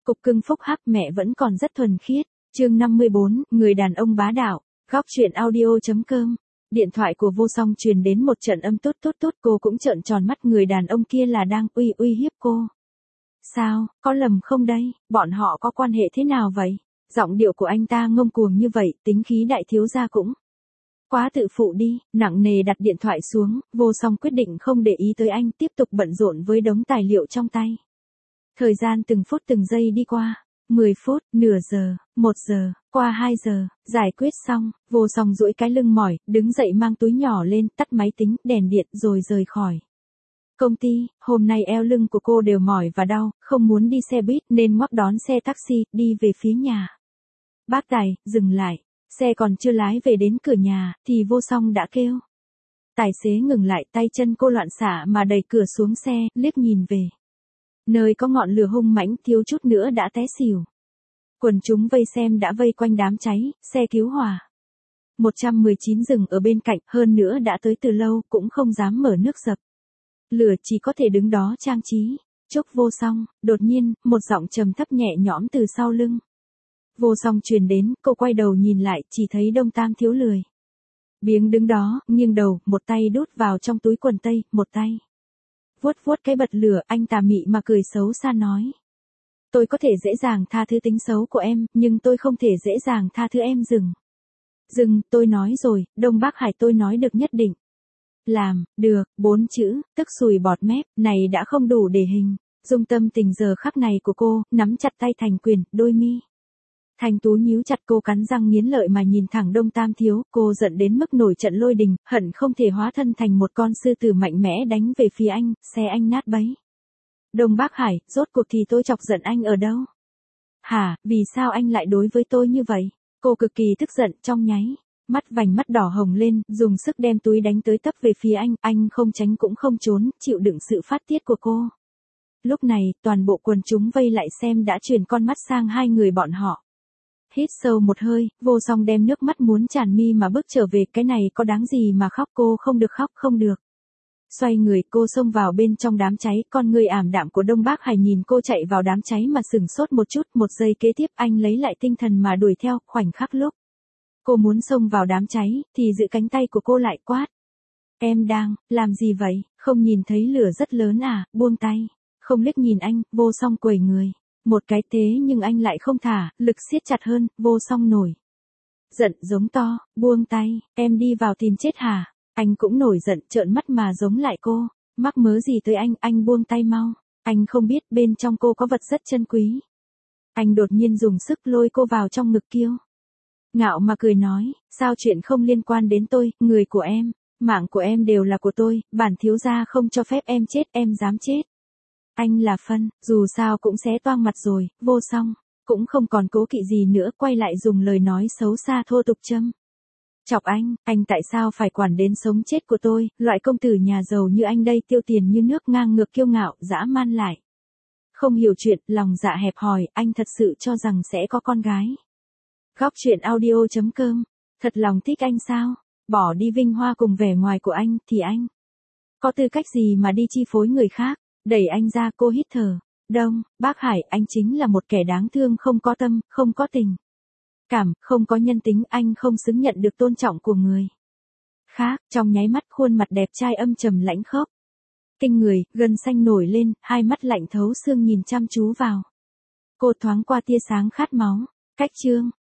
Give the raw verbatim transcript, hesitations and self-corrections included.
cục cưng phúc hắc mẹ vẫn còn rất thuần khiết. Chương năm mươi bốn, người đàn ông bá đạo. Góc truyện audio chấm com. Điện thoại của Vô Song truyền đến một trận âm tốt tốt tốt, cô cũng trợn tròn mắt, người đàn ông kia là đang uy uy hiếp cô. Sao, có lầm không đây, bọn họ có quan hệ thế nào vậy? Giọng điệu của anh ta ngông cuồng như vậy, tính khí đại thiếu gia cũng quá tự phụ đi. Nặng nề đặt điện thoại xuống, Vô Song quyết định không để ý tới anh, tiếp tục bận rộn với đống tài liệu trong tay. Thời gian từng phút từng giây đi qua. mười phút, nửa giờ, một giờ, qua hai giờ, giải quyết xong, Vô Song duỗi cái lưng mỏi, đứng dậy mang túi nhỏ lên, tắt máy tính, đèn điện rồi rời khỏi công ty. Hôm nay eo lưng của cô đều mỏi và đau, không muốn đi xe buýt nên ngoắc đón xe taxi, đi về phía nhà. Bác Tài, dừng lại. Xe còn chưa lái về đến cửa nhà, thì Vô Song đã kêu. Tài xế ngừng lại, tay chân cô loạn xạ mà đẩy cửa xuống xe, liếc nhìn về nơi có ngọn lửa hung mãnh, thiếu chút nữa đã té xỉu. Quần chúng vây xem đã vây quanh đám cháy, xe cứu hỏa một trăm mười chín dừng ở bên cạnh, hơn nữa đã tới từ lâu, cũng không dám mở nước dập lửa, chỉ có thể đứng đó trang trí. Chúc Vô Song. Đột nhiên, một giọng trầm thấp nhẹ nhõm từ sau lưng Vô Song truyền đến, cô quay đầu nhìn lại, chỉ thấy Đông Tam Thiếu lười biếng đứng đó, nghiêng đầu, một tay đút vào trong túi quần tây, một tay vuốt vuốt cái bật lửa. Anh tà mị mà cười xấu xa nói. Tôi có thể dễ dàng tha thứ tính xấu của em, nhưng tôi không thể dễ dàng tha thứ em dừng. Dừng, tôi nói rồi, Đông Bắc Hải, tôi nói được nhất định. Làm, được, bốn chữ, tức sùi bọt mép, này đã không đủ để hình dung tâm tình giờ khắc này của cô, nắm chặt tay thành quyền, đôi mi thành tú nhíu chặt, cô cắn răng nghiến lợi mà nhìn thẳng Đông Tam Thiếu, cô giận đến mức nổi trận lôi đình, hận không thể hóa thân thành một con sư tử mạnh mẽ đánh về phía anh, xe anh nát bấy. Đông Bắc Hải, rốt cuộc thì tôi chọc giận anh ở đâu? Hả, vì sao anh lại đối với tôi như vậy? Cô cực kỳ tức giận, trong nháy mắt vành mắt đỏ hồng lên, dùng sức đem túi đánh tới tấp về phía anh, anh không tránh cũng không trốn, chịu đựng sự phát tiết của cô. Lúc này, toàn bộ quần chúng vây lại xem đã chuyển con mắt sang hai người bọn họ. Hít sâu một hơi, Vô Song đem nước mắt muốn tràn mi mà bước trở về, cái này có đáng gì mà khóc, cô không được khóc, không được. Xoay người, cô xông vào bên trong đám cháy, con người ảm đạm của Đông Bắc Hải nhìn cô chạy vào đám cháy mà sửng sốt một chút, một giây kế tiếp anh lấy lại tinh thần mà đuổi theo, khoảnh khắc lúc cô muốn xông vào đám cháy, thì giữ cánh tay của cô lại quát. Em đang, làm gì vậy, không nhìn thấy lửa rất lớn à, buông tay. Không liếc nhìn anh, Vô Song quẩy người một cái, thế nhưng anh lại không thả, lực siết chặt hơn. Vô Song nổi giận giống to, buông tay, em đi vào tìm chết hả? Anh cũng nổi giận, trợn mắt mà giống lại cô. Mắc mớ gì tới anh, anh buông tay mau. Anh không biết bên trong cô có vật rất chân quý. Anh đột nhiên dùng sức lôi cô vào trong ngực kiêu ngạo mà cười nói, sao chuyện không liên quan đến tôi, người của em, mạng của em đều là của tôi, bản thiếu gia không cho phép em chết, em dám chết. Anh là phân, dù sao cũng xé toang mặt rồi. Vô Song cũng không còn cố kỵ gì nữa, quay lại dùng lời nói xấu xa thô tục châm chọc anh, anh tại sao phải quản đến sống chết của tôi, loại công tử nhà giàu như anh đây, tiêu tiền như nước, ngang ngược kiêu ngạo, dã man lại không hiểu chuyện, lòng dạ hẹp hòi, anh thật sự cho rằng sẽ có con gái. Góc truyện audio chấm com. Thật lòng thích anh sao? Bỏ đi vinh hoa cùng vẻ ngoài của anh, thì anh có tư cách gì mà đi chi phối người khác? Đẩy anh ra, cô hít thở. Đông Bắc Hải, anh chính là một kẻ đáng thương, không có tâm, không có tình cảm, không có nhân tính, anh không xứng nhận được tôn trọng của người khác. Trong nháy mắt, khuôn mặt đẹp trai âm trầm lãnh khốc kinh người, gân xanh nổi lên, hai mắt lạnh thấu xương nhìn chăm chú vào cô, thoáng qua tia sáng khát máu. Cách chương